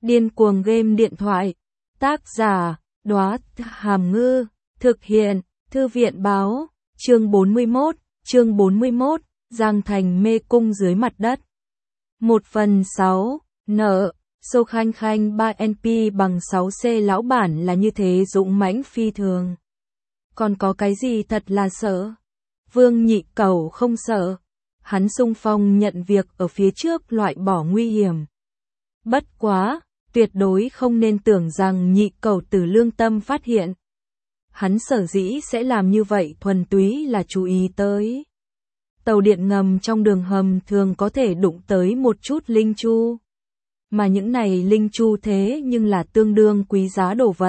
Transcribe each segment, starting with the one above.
Điên cuồng game điện thoại. Tác giả, Đóa Hàm Ngư. Thực hiện, Thư viện báo. Chương 41, Giang Thành mê cung dưới mặt đất. 1/6, nợ, số khanh khanh 3NP bằng 6C lão bản là như thế dũng mãnh phi thường. Còn có cái gì thật là sợ? Vương Nhị Cẩu không sợ. Hắn xung phong nhận việc ở phía trước loại bỏ nguy hiểm. Bất quá, tuyệt đối không nên tưởng rằng Nhị Cẩu từ lương tâm phát hiện. Hắn sở dĩ sẽ làm như vậy thuần túy là chú ý tới. Tàu điện ngầm trong đường hầm thường có thể đụng tới một chút linh chu. Mà những này linh chu thế nhưng là tương đương quý giá đồ vật.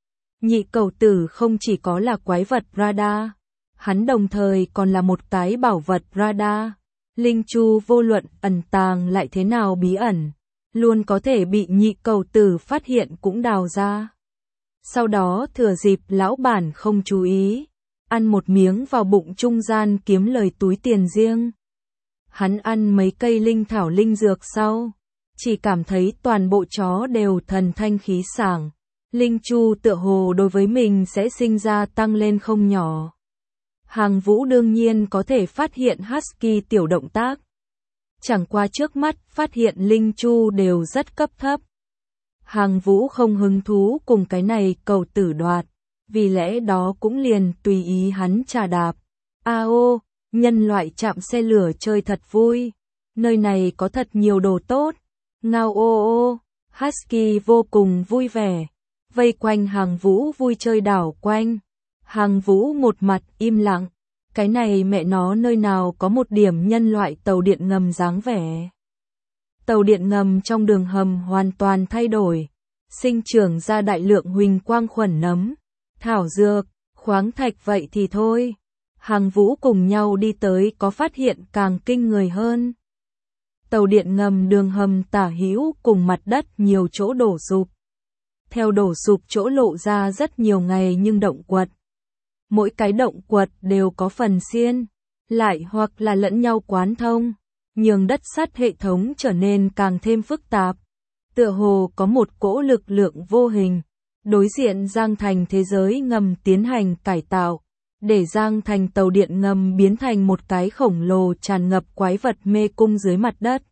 Nhị Cẩu tử không chỉ có là quái vật radar, hắn đồng thời còn là một cái bảo vật radar. Linh chu vô luận ẩn tàng lại thế nào bí ẩn, luôn có thể bị Nhị Cẩu tử phát hiện cũng đào ra. Sau đó thừa dịp lão bản không chú ý, ăn một miếng vào bụng trung gian kiếm lời túi tiền riêng. Hắn ăn mấy cây linh thảo linh dược sau, chỉ cảm thấy toàn bộ chó đều thần thanh khí sảng. Linh chu tựa hồ đối với mình sẽ sinh ra tăng lên không nhỏ. Hàng Vũ đương nhiên có thể phát hiện Husky tiểu động tác. Chẳng qua trước mắt phát hiện linh chu đều rất cấp thấp. Hàng Vũ không hứng thú cùng cái này cầu tử đoạt, vì lẽ đó cũng liền tùy ý hắn trà đạp. Ao, nhân loại chạm xe lửa chơi thật vui, nơi này có thật nhiều đồ tốt. Ngao ô ô, Husky vô cùng vui vẻ, vây quanh Hàng Vũ vui chơi đảo quanh. Hàng Vũ một mặt im lặng, cái này mẹ nó nơi nào có một điểm nhân loại tàu điện ngầm dáng vẻ. Tàu điện ngầm trong đường hầm hoàn toàn thay đổi, sinh trưởng ra đại lượng huỳnh quang khuẩn nấm, thảo dược, khoáng thạch vậy thì thôi. Hàng Vũ cùng nhau đi tới có phát hiện càng kinh người hơn. Tàu điện ngầm đường hầm tả hữu cùng mặt đất nhiều chỗ đổ sụp. Theo đổ sụp chỗ lộ ra rất nhiều ngày nhưng động quật. Mỗi cái động quật đều có phần xiên, lại hoặc là lẫn nhau quán thông, nhường đất sắt hệ thống trở nên càng thêm phức tạp. Tựa hồ có một cỗ lực lượng vô hình, đối diện Giang Thành thế giới ngầm tiến hành cải tạo, để Giang Thành tàu điện ngầm biến thành một cái khổng lồ tràn ngập quái vật mê cung dưới mặt đất.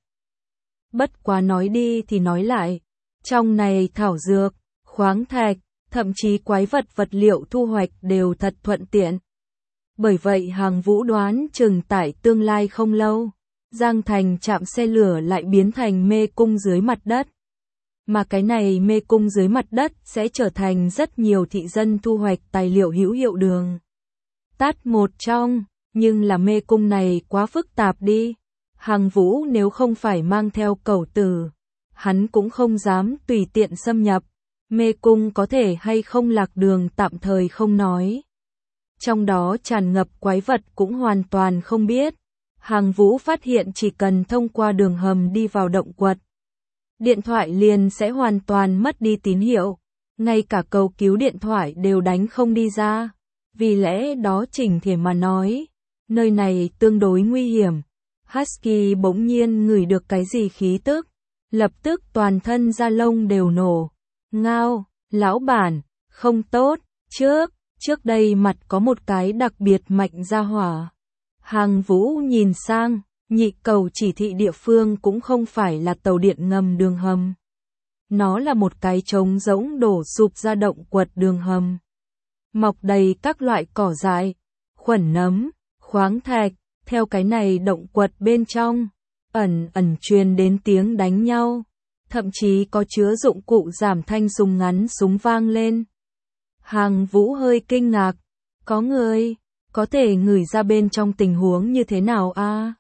Bất quá nói đi thì nói lại, trong này thảo dược, khoáng thạch, thậm chí quái vật vật liệu thu hoạch đều thật thuận tiện. Bởi vậy Hàng Vũ đoán chừng tại tương lai không lâu, Giang Thành trạm xe lửa lại biến thành mê cung dưới mặt đất. Mà cái này mê cung dưới mặt đất sẽ trở thành rất nhiều thị dân thu hoạch tài liệu hữu hiệu đường. Tát một trong, nhưng là mê cung này quá phức tạp đi. Hàng Vũ nếu không phải mang theo cẩu tử, hắn cũng không dám tùy tiện xâm nhập. Mê cung có thể hay không lạc đường tạm thời không nói. Trong đó tràn ngập quái vật cũng hoàn toàn không biết. Hàng Vũ phát hiện chỉ cần thông qua đường hầm đi vào động quật, điện thoại liền sẽ hoàn toàn mất đi tín hiệu. Ngay cả cầu cứu điện thoại đều đánh không đi ra. Vì lẽ đó chỉnh thể mà nói, nơi này tương đối nguy hiểm. Husky bỗng nhiên ngửi được cái gì khí tức, lập tức toàn thân da lông đều nổ. Ngao, lão bản, không tốt, trước đây mặt có một cái đặc biệt mạnh ra hỏa. Hàng Vũ nhìn sang, Nhị Cẩu chỉ thị địa phương cũng không phải là tàu điện ngầm đường hầm. Nó là một cái trống rỗng đổ sụp ra động quật đường hầm. Mọc đầy các loại cỏ dại, khuẩn nấm, khoáng thạch, theo cái này động quật bên trong, ẩn truyền đến tiếng đánh nhau. Thậm chí có chứa dụng cụ giảm thanh súng ngắn súng vang lên. Hàng Vũ hơi kinh ngạc, có người, có thể ngửi ra bên trong tình huống như thế nào a?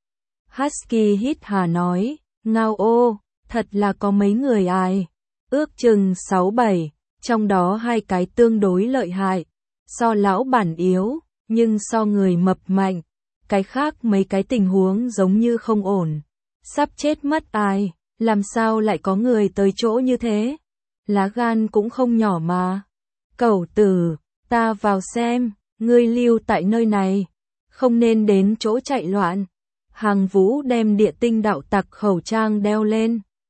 Husky hít hà nói, ngao ô, thật là có mấy người ai, ước chừng 6-7, trong đó 2 cái tương đối lợi hại, so lão bản yếu, nhưng so người mập mạnh, cái khác mấy cái tình huống giống như không ổn, sắp chết mất ai. Làm sao lại có người tới chỗ như thế? Lá gan cũng không nhỏ mà. Cẩu tử, ta vào xem, ngươi lưu tại nơi này, không nên đến chỗ chạy loạn. Hàng Vũ đem địa tinh đạo tặc khẩu trang đeo lên,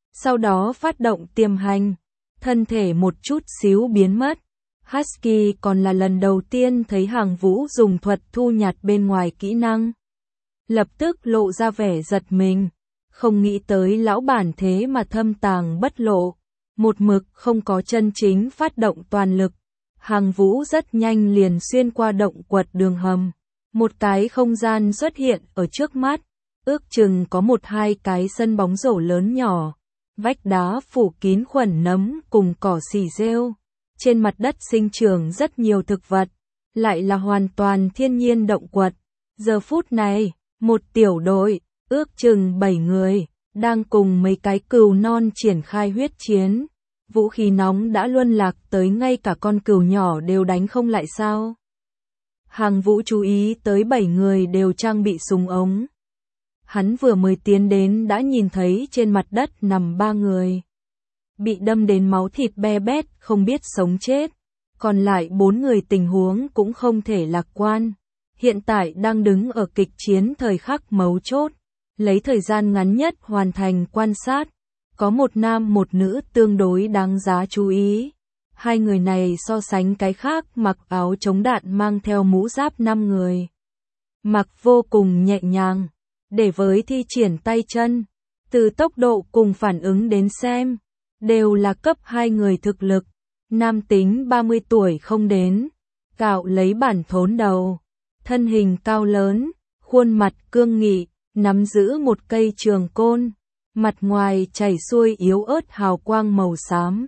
sau đó phát động tiềm hành, thân thể một chút xíu biến mất. Husky còn là lần đầu tiên thấy Hàng Vũ dùng thuật thu nhặt bên ngoài kỹ năng. Lập tức lộ ra vẻ giật mình, không nghĩ tới lão bản thế mà thâm tàng bất lộ, một mực không có chân chính phát động toàn lực. Hàng Vũ rất nhanh liền xuyên qua động quật đường hầm, một cái không gian xuất hiện ở trước mắt, ước chừng có 1-2 cái sân bóng rổ lớn nhỏ, vách đá phủ kín khuẩn nấm cùng cỏ xỉ rêu, trên mặt đất sinh trưởng rất nhiều thực vật, lại là hoàn toàn thiên nhiên động quật. Giờ phút này, một tiểu đội, ước chừng 7 người, đang cùng mấy cái cừu non triển khai huyết chiến. Vũ khí nóng đã luân lạc tới ngay cả con cừu nhỏ đều đánh không lại sao? Hàng Vũ chú ý tới 7 người đều trang bị súng ống. Hắn vừa mới tiến đến đã nhìn thấy trên mặt đất nằm 3 người. Bị đâm đến máu thịt be bét, không biết sống chết. Còn lại 4 người tình huống cũng không thể lạc quan. Hiện tại đang đứng ở kịch chiến thời khắc mấu chốt. Lấy thời gian ngắn nhất hoàn thành quan sát. Có một nam một nữ tương đối đáng giá chú ý. Hai người này so sánh cái khác mặc áo chống đạn mang theo mũ giáp 5 người. Mặc vô cùng nhẹ nhàng, để với thi triển tay chân. Từ tốc độ cùng phản ứng đến xem, đều là cấp 2 người thực lực. Nam tính 30 tuổi không đến, cạo lấy bản thốn đầu, thân hình cao lớn, khuôn mặt cương nghị, nắm giữ một cây trường côn. Mặt ngoài chảy xuôi yếu ớt hào quang màu xám.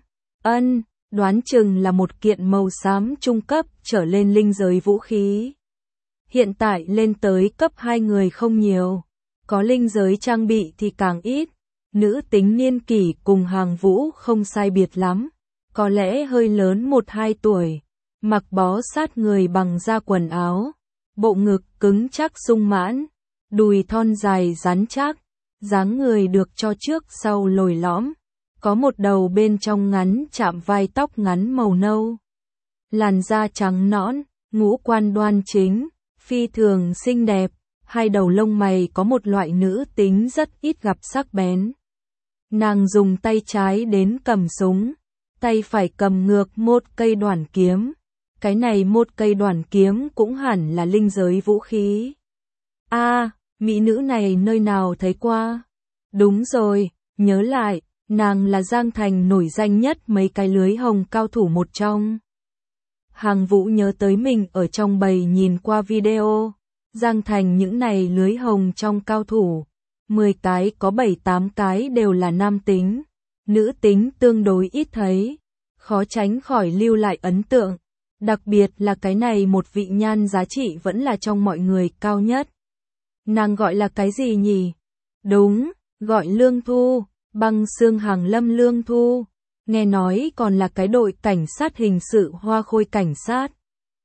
Đoán chừng là một kiện màu xám trung cấp trở lên linh giới vũ khí. Hiện tại lên tới cấp 2 người không nhiều. Có linh giới trang bị thì càng ít. Nữ tính niên kỷ cùng Hàng Vũ không sai biệt lắm. Có lẽ hơi lớn 1-2 tuổi. Mặc bó sát người bằng da quần áo. Bộ ngực cứng chắc sung mãn. Đùi thon dài rắn chắc. Dáng người được cho trước sau lồi lõm, có một đầu bên trong ngắn chạm vai tóc ngắn màu nâu. Làn da trắng nõn, ngũ quan đoan chính, phi thường xinh đẹp, hai đầu lông mày có một loại nữ tính rất ít gặp sắc bén. Nàng dùng tay trái đến cầm súng, tay phải cầm ngược một cây đoản kiếm. Cái này một cây đoản kiếm cũng hẳn là linh giới vũ khí. Mỹ nữ này nơi nào thấy qua? Đúng rồi, nhớ lại, nàng là Giang Thành nổi danh nhất mấy cái lưới hồng cao thủ một trong. Hàng Vũ nhớ tới mình ở trong bầy nhìn qua video, Giang Thành những này lưới hồng trong cao thủ, 10 cái có 7-8 cái đều là nam tính, nữ tính tương đối ít thấy, khó tránh khỏi lưu lại ấn tượng, đặc biệt là cái này một vị nhan giá trị vẫn là trong mọi người cao nhất. Nàng gọi là cái gì nhỉ? Đúng, gọi Lương Thu, Băng Xương Hàng Lâm Lương Thu. Nghe nói còn là cái đội cảnh sát hình sự Hoa Khôi cảnh sát.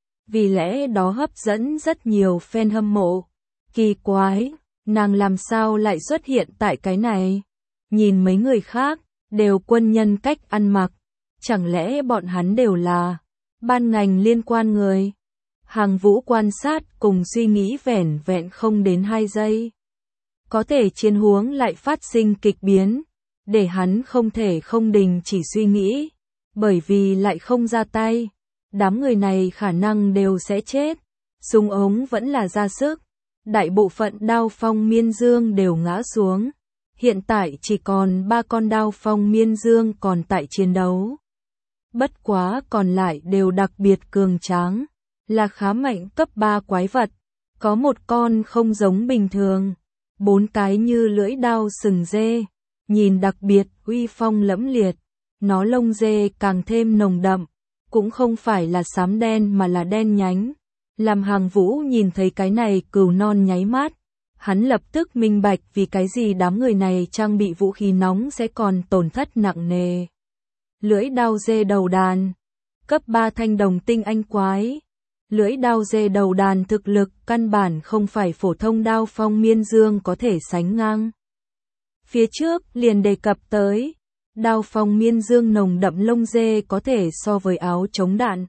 Vì lẽ đó hấp dẫn rất nhiều fan hâm mộ. Kỳ quái, nàng làm sao lại xuất hiện tại cái này? Nhìn mấy người khác, đều quân nhân cách ăn mặc. Chẳng lẽ bọn hắn đều là ban ngành liên quan người? Hàng Vũ quan sát cùng suy nghĩ vẻn vẹn không đến 2 giây. Có thể chiến huống lại phát sinh kịch biến, để hắn không thể không đình chỉ suy nghĩ, bởi vì lại không ra tay. Đám người này khả năng đều sẽ chết, súng ống vẫn là ra sức, đại bộ phận đao phong miên dương đều ngã xuống. Hiện tại chỉ còn 3 con đao phong miên dương còn tại chiến đấu. Bất quá còn lại đều đặc biệt cường tráng. Là khá mạnh cấp 3 quái vật, có một con không giống bình thường, 4 cái như lưỡi đao sừng dê, nhìn đặc biệt uy phong lẫm liệt, nó lông dê càng thêm nồng đậm, cũng không phải là xám đen mà là đen nhánh. Làm Hàng Vũ nhìn thấy cái này cừu non nháy mắt, hắn lập tức minh bạch vì cái gì đám người này trang bị vũ khí nóng sẽ còn tổn thất nặng nề. Lưỡi đao dê đầu đàn, cấp 3 thanh đồng tinh anh quái. Lưỡi đao dê đầu đàn thực lực căn bản không phải phổ thông đao phong miên dương có thể sánh ngang. Phía trước liền đề cập tới, đao phong miên dương nồng đậm lông dê có thể so với áo chống đạn.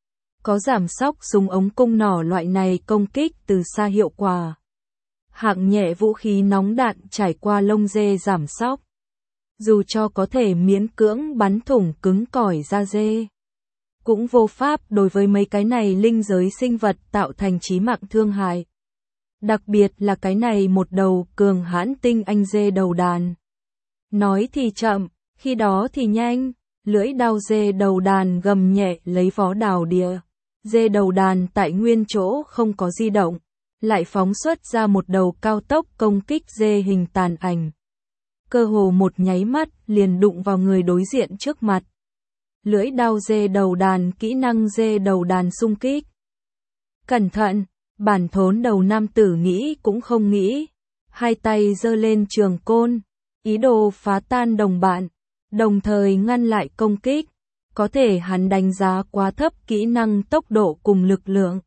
Có giảm sóc súng ống cung nỏ loại này công kích từ xa hiệu quả. Hạng nhẹ vũ khí nóng đạn trải qua lông dê giảm sóc. dù cho có thể miễn cưỡng bắn thủng cứng cỏi da dê, cũng vô pháp đối với mấy cái này linh giới sinh vật tạo thành chí mạng thương hại. Đặc biệt là cái này một đầu cường hãn tinh anh dê đầu đàn. Nói thì chậm, khi đó thì nhanh, lưỡi đao dê đầu đàn gầm nhẹ lấy vó đào địa. Dê đầu đàn tại nguyên chỗ không có di động, lại phóng xuất ra một đầu cao tốc công kích dê hình tàn ảnh. Cơ hồ một nháy mắt liền đụng vào người đối diện trước mặt. Lưỡi đao dê đầu đàn, kỹ năng dê đầu đàn xung kích. Cẩn thận, bản thốn đầu nam tử nghĩ cũng không nghĩ, hai tay giơ lên trường côn, ý đồ phá tan đồng bạn, đồng thời ngăn lại công kích. Có thể hắn đánh giá quá thấp kỹ năng tốc độ cùng lực lượng.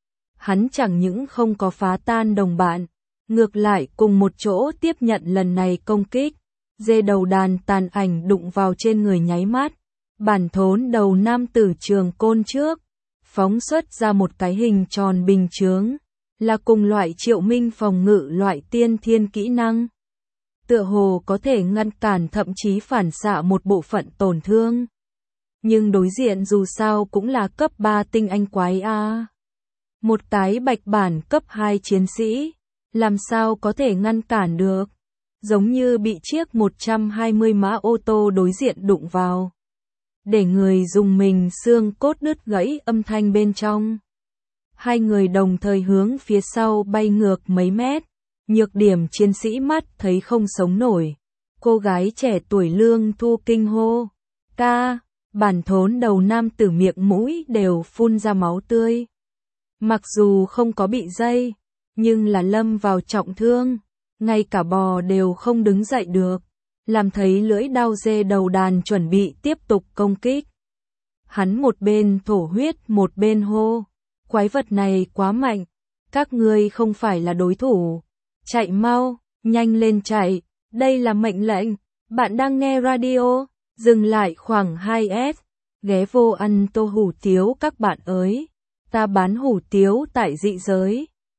Hắn chẳng những không có phá tan đồng bạn, ngược lại cùng một chỗ tiếp nhận lần này công kích. Dê đầu đàn tàn ảnh đụng vào trên người nháy mắt. Bản thốn đầu nam tử trường côn trước, phóng xuất ra một cái hình tròn bình chướng, là cùng loại Triệu Minh phòng ngự loại tiên thiên kỹ năng. Tựa hồ có thể ngăn cản thậm chí phản xạ một bộ phận tổn thương. Nhưng đối diện dù sao cũng là cấp 3 tinh anh quái A. Một cái bạch bản cấp 2 chiến sĩ, làm sao có thể ngăn cản được, giống như bị chiếc 120 mã ô tô đối diện đụng vào. Để người dùng mình xương cốt đứt gãy âm thanh bên trong. Hai người đồng thời hướng phía sau bay ngược mấy mét, nhược điểm chiến sĩ mắt thấy không sống nổi. Cô gái trẻ tuổi Lương Thu kinh hô, ca, bản thốn đầu nam tử miệng mũi đều phun ra máu tươi. Mặc dù không có bị dây, nhưng là lâm vào trọng thương, ngay cả bò đều không đứng dậy được. Làm thấy lưỡi đao dê đầu đàn chuẩn bị tiếp tục công kích. Hắn một bên thổ huyết một bên hô, quái vật này quá mạnh, các ngươi không phải là đối thủ. Chạy mau, nhanh lên chạy, đây là mệnh lệnh, bạn đang nghe radio, dừng lại khoảng 2S, ghé vô ăn tô hủ tiếu các bạn ơi, ta bán hủ tiếu tại dị giới.